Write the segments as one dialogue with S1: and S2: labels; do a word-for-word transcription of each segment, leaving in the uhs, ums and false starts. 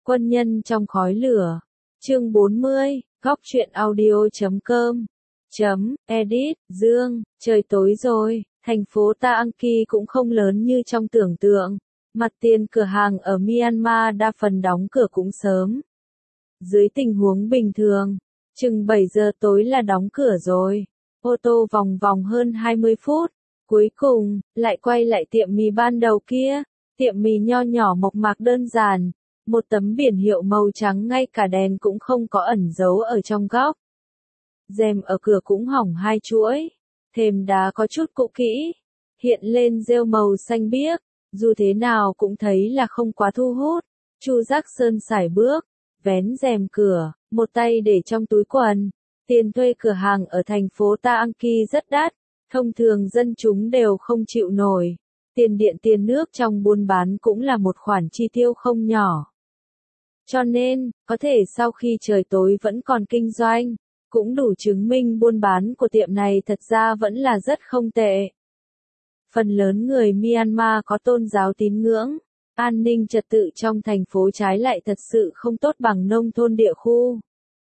S1: Quân nhân trong khói lửa. Chương bốn mươi, góc truyện audio chấm com. Chấm, edit, Dương, trời tối rồi, thành phố Taanki cũng không lớn như trong tưởng tượng. Mặt tiền cửa hàng ở Myanmar đa phần đóng cửa cũng sớm. Dưới tình huống bình thường, chừng bảy giờ tối là đóng cửa rồi. Ô tô vòng vòng hơn hai mươi phút, cuối cùng, lại quay lại tiệm mì ban đầu kia. Tiệm mì nho nhỏ mộc mạc đơn giản, một tấm biển hiệu màu trắng ngay cả đèn cũng không có ẩn giấu ở trong góc. Rèm ở cửa cũng hỏng hai chuỗi, thềm đá có chút cũ kỹ, hiện lên rêu màu xanh biếc, dù thế nào cũng thấy là không quá thu hút. Chu Giác Sơn sải bước, vén rèm cửa, một tay để trong túi quần. Tiền thuê cửa hàng ở thành phố Taanki rất đắt, thông thường dân chúng đều không chịu nổi. Tiền điện tiền nước trong buôn bán cũng là một khoản chi tiêu không nhỏ. Cho nên, có thể sau khi trời tối vẫn còn kinh doanh, cũng đủ chứng minh buôn bán của tiệm này thật ra vẫn là rất không tệ. Phần lớn người Myanmar có tôn giáo tín ngưỡng, an ninh trật tự trong thành phố trái lại thật sự không tốt bằng nông thôn địa khu.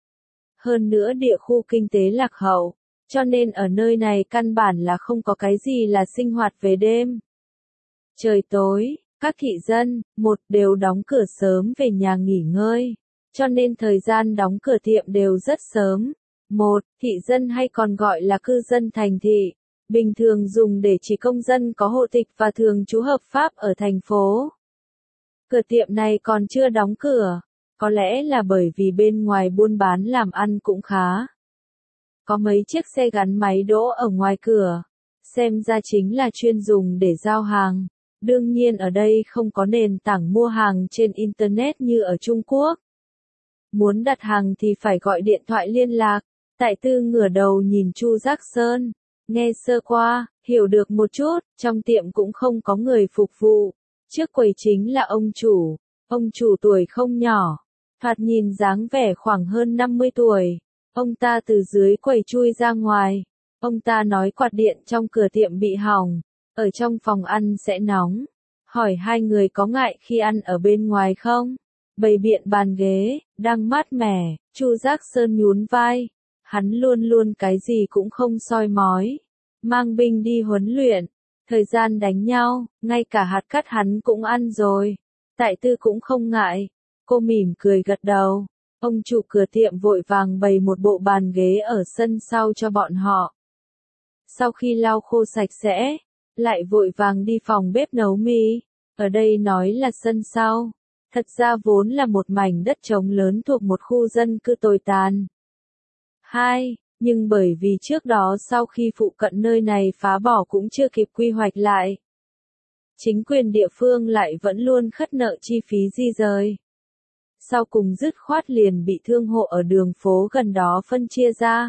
S1: Hơn nữa địa khu kinh tế lạc hậu, cho nên ở nơi này căn bản là không có cái gì là sinh hoạt về đêm. Trời tối, các thị dân, một, đều đóng cửa sớm về nhà nghỉ ngơi, cho nên thời gian đóng cửa tiệm đều rất sớm. Một, thị dân hay còn gọi là cư dân thành thị, bình thường dùng để chỉ công dân có hộ tịch và thường trú hợp pháp ở thành phố. Cửa tiệm này còn chưa đóng cửa, có lẽ là bởi vì bên ngoài buôn bán làm ăn cũng khá. Có mấy chiếc xe gắn máy đỗ ở ngoài cửa, xem ra chính là chuyên dùng để giao hàng. Đương nhiên ở đây không có nền tảng mua hàng trên Internet như ở Trung Quốc. Muốn đặt hàng thì phải gọi điện thoại liên lạc. Tại Tư ngửa đầu nhìn Chu Giác Sơn, nghe sơ qua, hiểu được một chút, trong tiệm cũng không có người phục vụ. Trước quầy chính là ông chủ, ông chủ tuổi không nhỏ, thoạt nhìn dáng vẻ khoảng hơn năm mươi tuổi. Ông ta từ dưới quầy chui ra ngoài, ông ta nói quạt điện trong cửa tiệm bị hỏng. Ở trong phòng ăn sẽ nóng. Hỏi hai người có ngại khi ăn ở bên ngoài không? Bày biện bàn ghế, đang mát mẻ, Chu Giác Sơn nhún vai. Hắn luôn luôn cái gì cũng không soi mói. Mang binh đi huấn luyện. Thời gian đánh nhau, ngay cả hạt cát hắn cũng ăn rồi. Tại Tư cũng không ngại. Cô mỉm cười gật đầu. Ông chủ cửa tiệm vội vàng bày một bộ bàn ghế ở sân sau cho bọn họ. Sau khi lau khô sạch sẽ, lại vội vàng đi phòng bếp nấu mì. Ở đây nói là sân sau, thật ra vốn là một mảnh đất trống lớn thuộc một khu dân cư tồi tàn. Hai, nhưng bởi vì trước đó sau khi phụ cận nơi này phá bỏ cũng chưa kịp quy hoạch lại. Chính quyền địa phương lại vẫn luôn khất nợ chi phí di rời. Sau cùng dứt khoát liền bị thương hộ ở đường phố gần đó phân chia ra.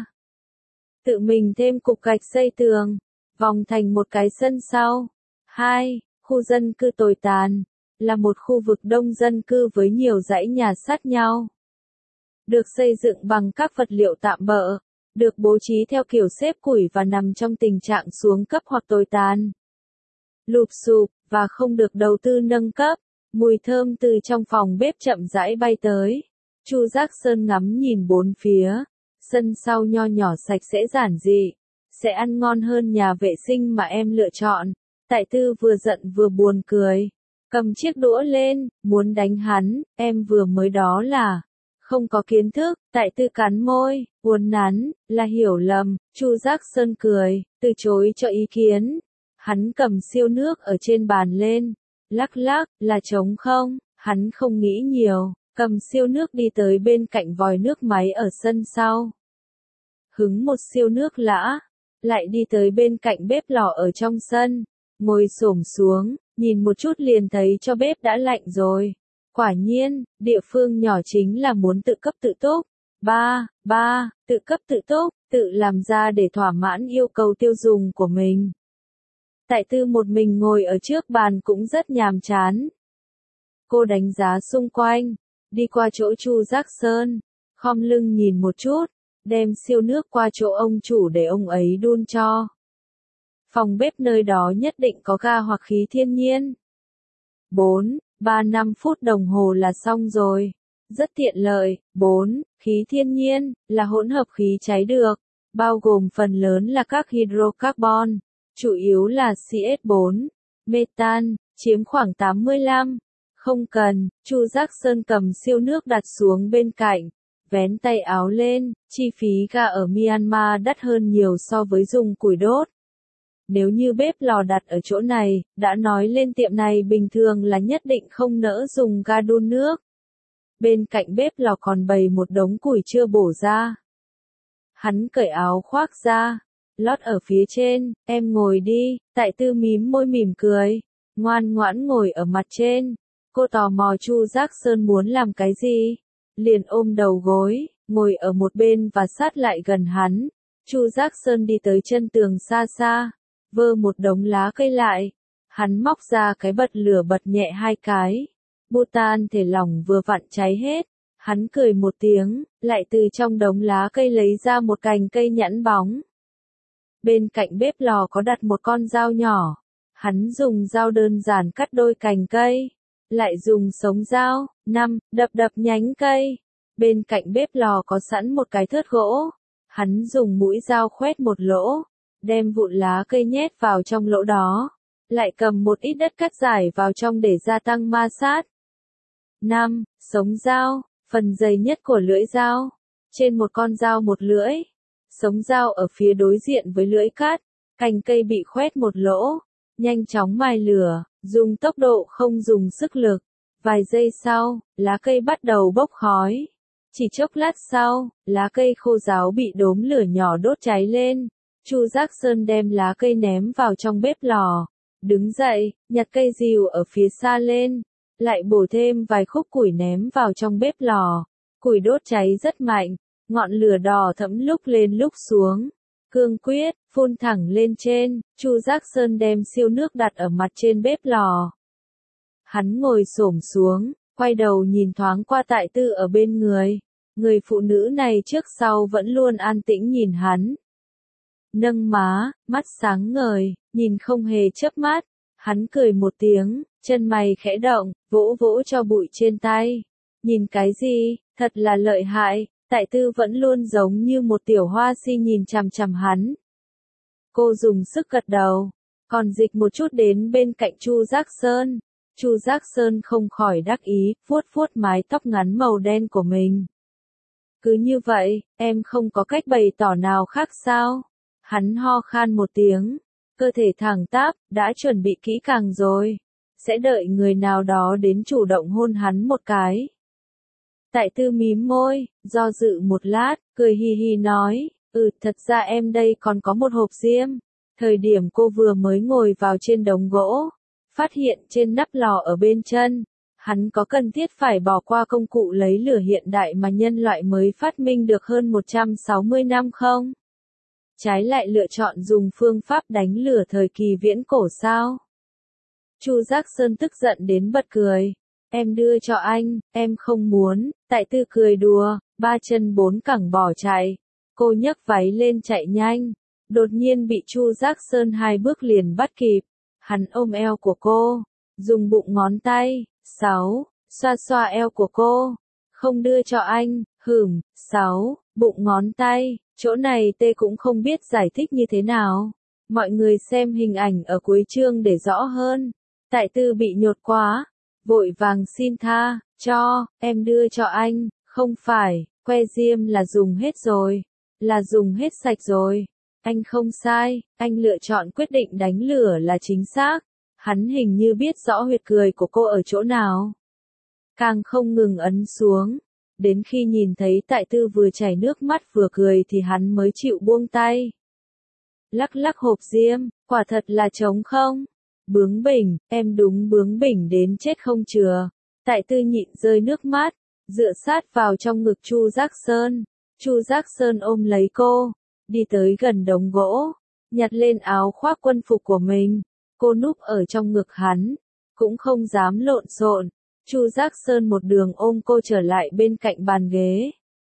S1: Tự mình thêm cục gạch xây tường, vòng thành một cái sân sau. Hai, khu dân cư tồi tàn, là một khu vực đông dân cư với nhiều dãy nhà sát nhau. Được xây dựng bằng các vật liệu tạm bợ, được bố trí theo kiểu xếp củi và nằm trong tình trạng xuống cấp hoặc tồi tàn. Lụp xụp, và không được đầu tư nâng cấp. Mùi thơm từ trong phòng bếp chậm rãi bay tới. Chu Giác Sơn ngắm nhìn bốn phía. Sân sau nho nhỏ sạch sẽ giản dị. Sẽ ăn ngon hơn nhà vệ sinh mà em lựa chọn. Tại Tư vừa giận vừa buồn cười. Cầm chiếc đũa lên, muốn đánh hắn, em vừa mới đó là không có kiến thức. Tại Tư cắn môi, uốn nắn, là hiểu lầm. Chu Giác Sơn cười, từ chối cho ý kiến. Hắn cầm siêu nước ở trên bàn lên, lắc lắc, là trống không. Hắn không nghĩ nhiều, cầm siêu nước đi tới bên cạnh vòi nước máy ở sân sau. Hứng một siêu nước lã, lại đi tới bên cạnh bếp lò ở trong sân, ngồi xổm xuống, nhìn một chút liền thấy cho bếp đã lạnh rồi. Quả nhiên, địa phương nhỏ chính là muốn tự cấp tự túc. Ba, ba, tự cấp tự túc, tự làm ra để thỏa mãn yêu cầu tiêu dùng của mình. Tại Tư một mình ngồi ở trước bàn cũng rất nhàm chán. Cô đánh giá xung quanh, đi qua chỗ Chu Giác Sơn, khom lưng nhìn một chút, đem siêu nước qua chỗ ông chủ để ông ấy đun cho. Phòng bếp nơi đó nhất định có ga hoặc khí thiên nhiên. Bốn, ba năm phút đồng hồ là xong rồi. rất tiện lợi. bốn. Khí thiên nhiên, là hỗn hợp khí cháy được, bao gồm phần lớn là các hydrocarbon, chủ yếu là C H bốn, metan, chiếm khoảng tám mươi lăm. Không cần, Chu Giác Sơn cầm siêu nước đặt xuống bên cạnh, vén tay áo lên, chi phí ga ở Myanmar đắt hơn nhiều so với dùng củi đốt. Nếu như bếp lò đặt ở chỗ này, đã nói lên tiệm này bình thường là nhất định không nỡ dùng ga đun nước. Bên cạnh bếp lò còn bày một đống củi chưa bổ ra. Hắn cởi áo khoác ra, lót ở phía trên, em ngồi đi, Tại Tư mím môi mỉm cười, ngoan ngoãn ngồi ở mặt trên. Cô tò mò Chu Giác Sơn muốn làm cái gì, liền ôm đầu gối, ngồi ở một bên và sát lại gần hắn. Chu Giác Sơn đi tới chân tường xa xa, vơ một đống lá cây lại. Hắn móc ra cái bật lửa bật nhẹ hai cái. Butan thể lỏng vừa vặn cháy hết. Hắn cười một tiếng, lại từ trong đống lá cây lấy ra một cành cây nhẵn bóng. Bên cạnh bếp lò có đặt một con dao nhỏ. Hắn dùng dao đơn giản cắt đôi cành cây. Lại dùng sống dao, năm, đập đập nhánh cây. Bên cạnh bếp lò có sẵn một cái thớt gỗ. Hắn dùng mũi dao khoét một lỗ, đem vụn lá cây nhét vào trong lỗ đó. Lại cầm một ít đất cắt giải vào trong để gia tăng ma sát. năm. Sống dao, phần dày nhất của lưỡi dao. Trên một con dao một lưỡi. Sống dao ở phía đối diện với lưỡi cắt. Cành cây bị khoét một lỗ. Nhanh chóng mài lửa, dùng tốc độ không dùng sức lực. Vài giây sau, lá cây bắt đầu bốc khói. Chỉ chốc lát sau, lá cây khô ráo bị đốm lửa nhỏ đốt cháy lên. Chu Giác Sơn đem lá cây ném vào trong bếp lò. Đứng dậy, nhặt cây rìu ở phía xa lên. Lại bổ thêm vài khúc củi ném vào trong bếp lò. Củi đốt cháy rất mạnh. Ngọn lửa đỏ thẫm lúc lên lúc xuống. Cương quyết, phun thẳng lên trên. Chu Giác Sơn đem siêu nước đặt ở mặt trên bếp lò. Hắn ngồi xổm xuống, quay đầu nhìn thoáng qua Tại Tư ở bên người. Người phụ nữ này trước sau vẫn luôn an tĩnh nhìn hắn. Nâng má, mắt sáng ngời, nhìn không hề chớp mắt. Hắn cười một tiếng, chân mày khẽ động, vỗ vỗ cho bụi trên tay. Nhìn cái gì, thật là lợi hại. Tại Tư vẫn luôn giống như một tiểu hoa si nhìn chằm chằm hắn. Cô dùng sức gật đầu, còn dịch một chút đến bên cạnh Chu Giác Sơn. Chu Giác Sơn không khỏi đắc ý, vuốt vuốt mái tóc ngắn màu đen của mình. Cứ như vậy, em không có cách bày tỏ nào khác sao? Hắn ho khan một tiếng, cơ thể thẳng tắp, đã chuẩn bị kỹ càng rồi. Sẽ đợi người nào đó đến chủ động hôn hắn một cái. Tại Tư mím môi, do dự một lát, cười hi hi nói, ừ thật ra em đây còn có một hộp diêm. Thời điểm cô vừa mới ngồi vào trên đống gỗ, phát hiện trên nắp lò ở bên chân, hắn có cần thiết phải bỏ qua công cụ lấy lửa hiện đại mà nhân loại mới phát minh được hơn một trăm sáu mươi năm không? Trái lại lựa chọn dùng phương pháp đánh lửa thời kỳ viễn cổ sao? Chu Giác Sơn tức giận đến bật cười. Em đưa cho anh, em không muốn. Tại Tư cười đùa, ba chân bốn cẳng bỏ chạy. Cô nhấc váy lên chạy nhanh. Đột nhiên bị Chu Giác Sơn hai bước liền bắt kịp. Hắn ôm eo của cô, dùng bụng ngón tay, sáu, xoa xoa eo của cô. Không đưa cho anh, hửm, sáu, bụng ngón tay, chỗ này tê cũng không biết giải thích như thế nào. Mọi người xem hình ảnh ở cuối chương để rõ hơn. Tại Tư bị nhột quá, vội vàng xin tha, cho, em đưa cho anh, không phải, que diêm là dùng hết rồi, là dùng hết sạch rồi. Anh không sai, anh lựa chọn quyết định đánh lửa là chính xác. Hắn hình như biết rõ huyệt cười của cô ở chỗ nào. Càng không ngừng ấn xuống. Đến khi nhìn thấy Tại Tư vừa chảy nước mắt vừa cười thì hắn mới chịu buông tay. Lắc lắc hộp diêm, quả thật là trống không. Bướng bỉnh, em đúng bướng bỉnh đến chết không chừa. Tại Tư nhịn rơi nước mắt, dựa sát vào trong ngực Chu Giác Sơn. Chu Giác Sơn ôm lấy cô, đi tới gần đống gỗ, nhặt lên áo khoác quân phục của mình. Cô núp ở trong ngực hắn, cũng không dám lộn xộn. Chu Giác Sơn một đường ôm cô trở lại bên cạnh bàn ghế.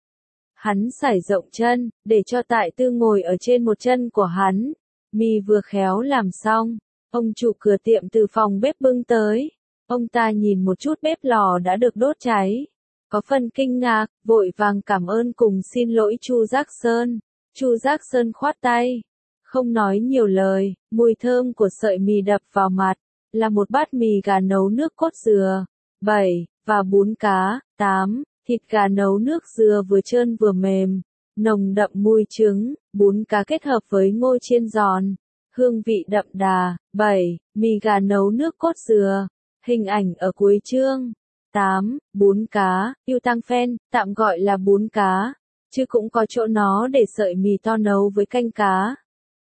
S1: Hắn sải rộng chân, để cho Tại Tư ngồi ở trên một chân của hắn. Mì vừa khéo làm xong, ông chủ cửa tiệm từ phòng bếp bưng tới. Ông ta nhìn một chút bếp lò đã được đốt cháy. có phần kinh ngạc, vội vàng cảm ơn cùng xin lỗi Chu Giác Sơn. Chu Giác Sơn khoát tay, không nói nhiều lời, mùi thơm của sợi mì đập vào mặt, là một bát mì gà nấu nước cốt dừa, bảy, và bún cá, tám, thịt gà nấu nước dừa vừa trơn vừa mềm, nồng đậm mùi trứng, bún cá kết hợp với ngô chiên giòn, hương vị đậm đà, bảy, mì gà nấu nước cốt dừa, hình ảnh ở cuối chương, tám, bún cá, yêu tăng phen, tạm gọi là bún cá, chứ cũng có chỗ nó để sợi mì to nấu với canh cá.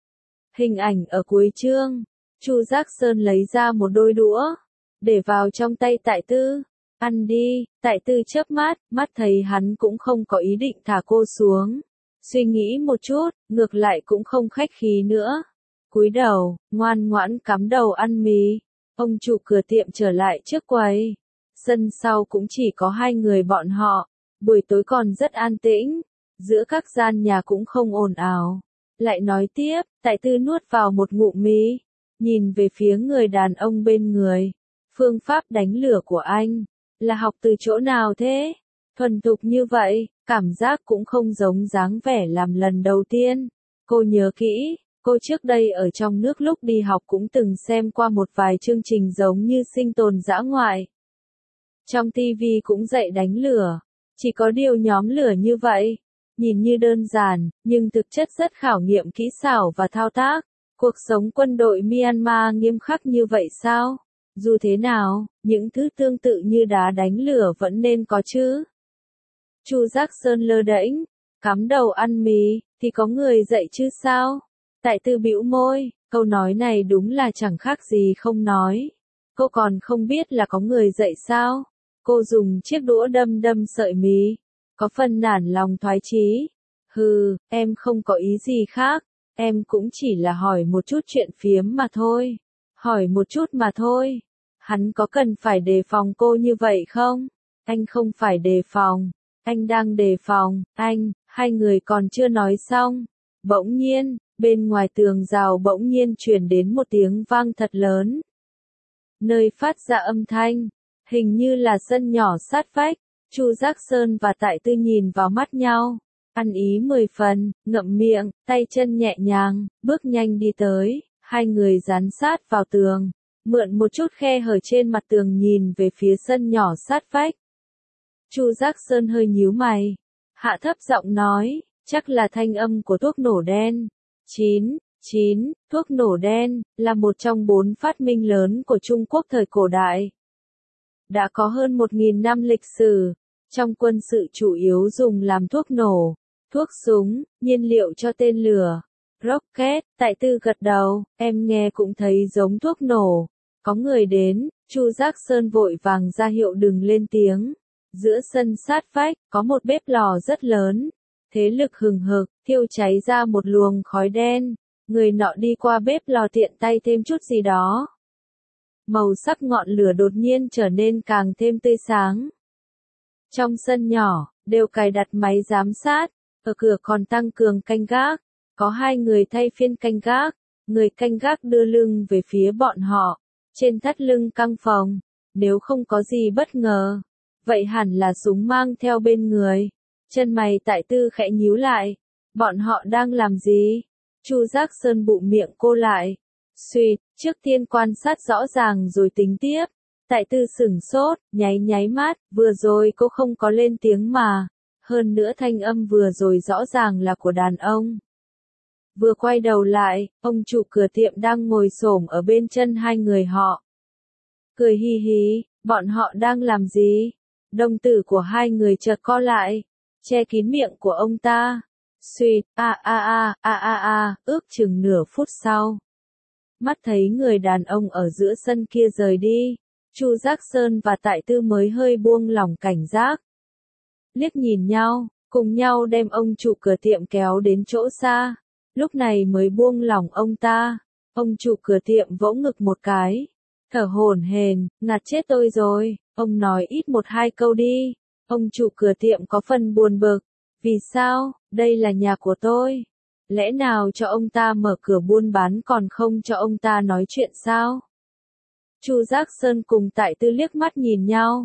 S1: Hình ảnh ở cuối chương, Chu Giác Sơn lấy ra một đôi đũa, để vào trong tay Tại Tư, ăn đi, Tại Tư chớp mắt, mắt thấy hắn cũng không có ý định thả cô xuống. Suy nghĩ một chút, ngược lại cũng không khách khí nữa. Cúi đầu, ngoan ngoãn cắm đầu ăn mì. Ông chủ cửa tiệm trở lại trước quầy. Sân sau cũng chỉ có hai người bọn họ. Buổi tối còn rất an tĩnh. Giữa các gian nhà cũng không ồn ào. Lại nói tiếp, Tại Tư nuốt vào một ngụm mì. Nhìn về phía người đàn ông bên người. Phương pháp đánh lửa của anh, là học từ chỗ nào thế? Thuần thục như vậy, cảm giác cũng không giống dáng vẻ làm lần đầu tiên. Cô nhớ kỹ, cô trước đây ở trong nước lúc đi học cũng từng xem qua một vài chương trình giống như Sinh tồn dã ngoại. Trong ti vi cũng dạy đánh lửa, chỉ có điều nhóm lửa như vậy, nhìn như đơn giản, nhưng thực chất rất khảo nghiệm kỹ xảo và thao tác. Cuộc sống quân đội Myanmar nghiêm khắc như vậy sao? Dù thế nào, những thứ tương tự như đá đánh lửa vẫn nên có chứ. Chu Giác Sơn lơ đễnh, cắm đầu ăn mì, thì có người dạy chứ sao? Tại Tư bĩu môi, câu nói này đúng là chẳng khác gì không nói. Cô còn không biết là có người dạy sao? Cô dùng chiếc đũa đâm đâm sợi mì, có phần nản lòng thoái chí. Hừ, em không có ý gì khác, em cũng chỉ là hỏi một chút chuyện phiếm mà thôi. Hỏi một chút mà thôi. Hắn có cần phải đề phòng cô như vậy không? Anh không phải đề phòng. Anh đang đề phòng, anh, hai người còn chưa nói xong. Bỗng nhiên, bên ngoài tường rào bỗng nhiên truyền đến một tiếng vang thật lớn. Nơi phát ra âm thanh, hình như là sân nhỏ sát vách. Chu Giác Sơn và Tại Tư nhìn vào mắt nhau, ăn ý mười phần, ngậm miệng, tay chân nhẹ nhàng, bước nhanh đi tới, hai người dán sát vào tường, mượn một chút khe hở trên mặt tường nhìn về phía sân nhỏ sát vách. Chu Giác Sơn hơi nhíu mày, hạ thấp giọng nói, chắc là thanh âm của thuốc nổ đen. chín, chín, thuốc nổ đen, là một trong bốn phát minh lớn của Trung Quốc thời cổ đại. Đã có hơn một nghìn năm lịch sử, trong quân sự chủ yếu dùng làm thuốc nổ, thuốc súng, nhiên liệu cho tên lửa, rocket. Tại Tư gật đầu, em nghe cũng thấy giống thuốc nổ. Có người đến, Chu Giác Sơn vội vàng ra hiệu đừng lên tiếng. Giữa sân sát vách, có một bếp lò rất lớn. Thế lực hừng hực, thiêu cháy ra một luồng khói đen. Người nọ đi qua bếp lò tiện tay thêm chút gì đó. Màu sắc ngọn lửa đột nhiên trở nên càng thêm tươi sáng. Trong sân nhỏ, đều cài đặt máy giám sát. Ở cửa còn tăng cường canh gác. Có hai người thay phiên canh gác. Người canh gác đưa lưng về phía bọn họ. Trên thắt lưng căng phòng. Nếu không có gì bất ngờ, vậy hẳn là súng mang theo bên người. Chân mày Tại Tư khẽ nhíu lại. Bọn họ đang làm gì? Chu Giác Sơn bụm miệng cô lại. Suýt, trước tiên quan sát rõ ràng rồi tính tiếp. Tại Tư sửng sốt, nháy nháy mắt, vừa rồi cô không có lên tiếng mà. Hơn nữa thanh âm vừa rồi rõ ràng là của đàn ông. Vừa quay đầu lại, ông chủ cửa tiệm đang ngồi xổm ở bên chân hai người họ. Cười hi hí, bọn họ đang làm gì? Đồng tử của hai người chợt co lại, che kín miệng của ông ta. Suýt, a a a, a a a, ước chừng nửa phút sau. Mắt thấy người đàn ông ở giữa sân kia rời đi, Chu Giác Sơn và Tại Tư mới hơi buông lỏng cảnh giác. Liếc nhìn nhau, cùng nhau đem ông chủ cửa tiệm kéo đến chỗ xa. Lúc này mới buông lỏng ông ta. Ông chủ cửa tiệm vỗ ngực một cái, thở hổn hển, ngạt chết tôi rồi. Ông nói ít một hai câu đi. Ông chủ cửa tiệm có phần buồn bực. Vì sao? Đây là nhà của tôi. Lẽ nào cho ông ta mở cửa buôn bán còn không cho ông ta nói chuyện sao? Chu Giác Sơn cùng Tại Tư liếc mắt nhìn nhau.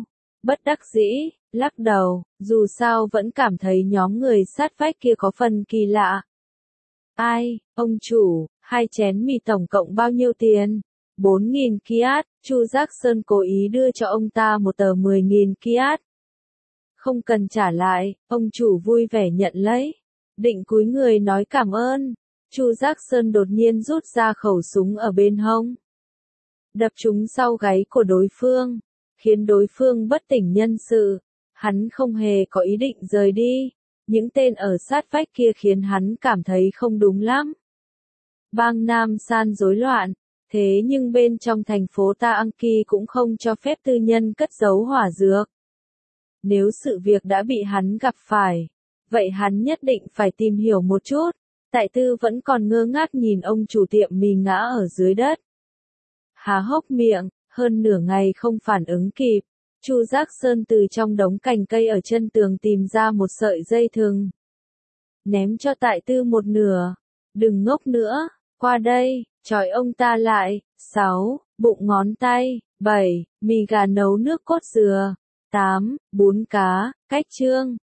S1: bất đắc dĩ, lắc đầu, dù sao vẫn cảm thấy nhóm người sát vách kia có phần kỳ lạ. Ai, ông chủ, hai chén mì tổng cộng bao nhiêu tiền? bốn nghìn kyat, Chu Giác Sơn cố ý đưa cho ông ta một tờ mười nghìn kyat. Không cần trả lại, ông chủ vui vẻ nhận lấy. Định cúi người nói cảm ơn. Chu Giác Sơn đột nhiên rút ra khẩu súng ở bên hông. Đập trúng sau gáy của đối phương, khiến đối phương bất tỉnh nhân sự. Hắn không hề có ý định rời đi. Những tên ở sát vách kia khiến hắn cảm thấy không đúng lắm. Bang Nam San rối loạn, thế nhưng bên trong thành phố Ta Ang Ki cũng không cho phép tư nhân cất giấu hỏa dược. Nếu sự việc đã bị hắn gặp phải, vậy hắn nhất định phải tìm hiểu một chút. Tại Tư vẫn còn ngơ ngác nhìn ông chủ tiệm mì ngã ở dưới đất. Há hốc miệng, hơn nửa ngày không phản ứng kịp. Chu Giác Sơn từ trong đống cành cây ở chân tường tìm ra một sợi dây thừng. Ném cho Tại Tư một nửa. Đừng ngốc nữa, qua đây, trói ông ta lại. sáu. Bụng ngón tay. bảy. Mì gà nấu nước cốt dừa. tám. Bún cá, cách chương.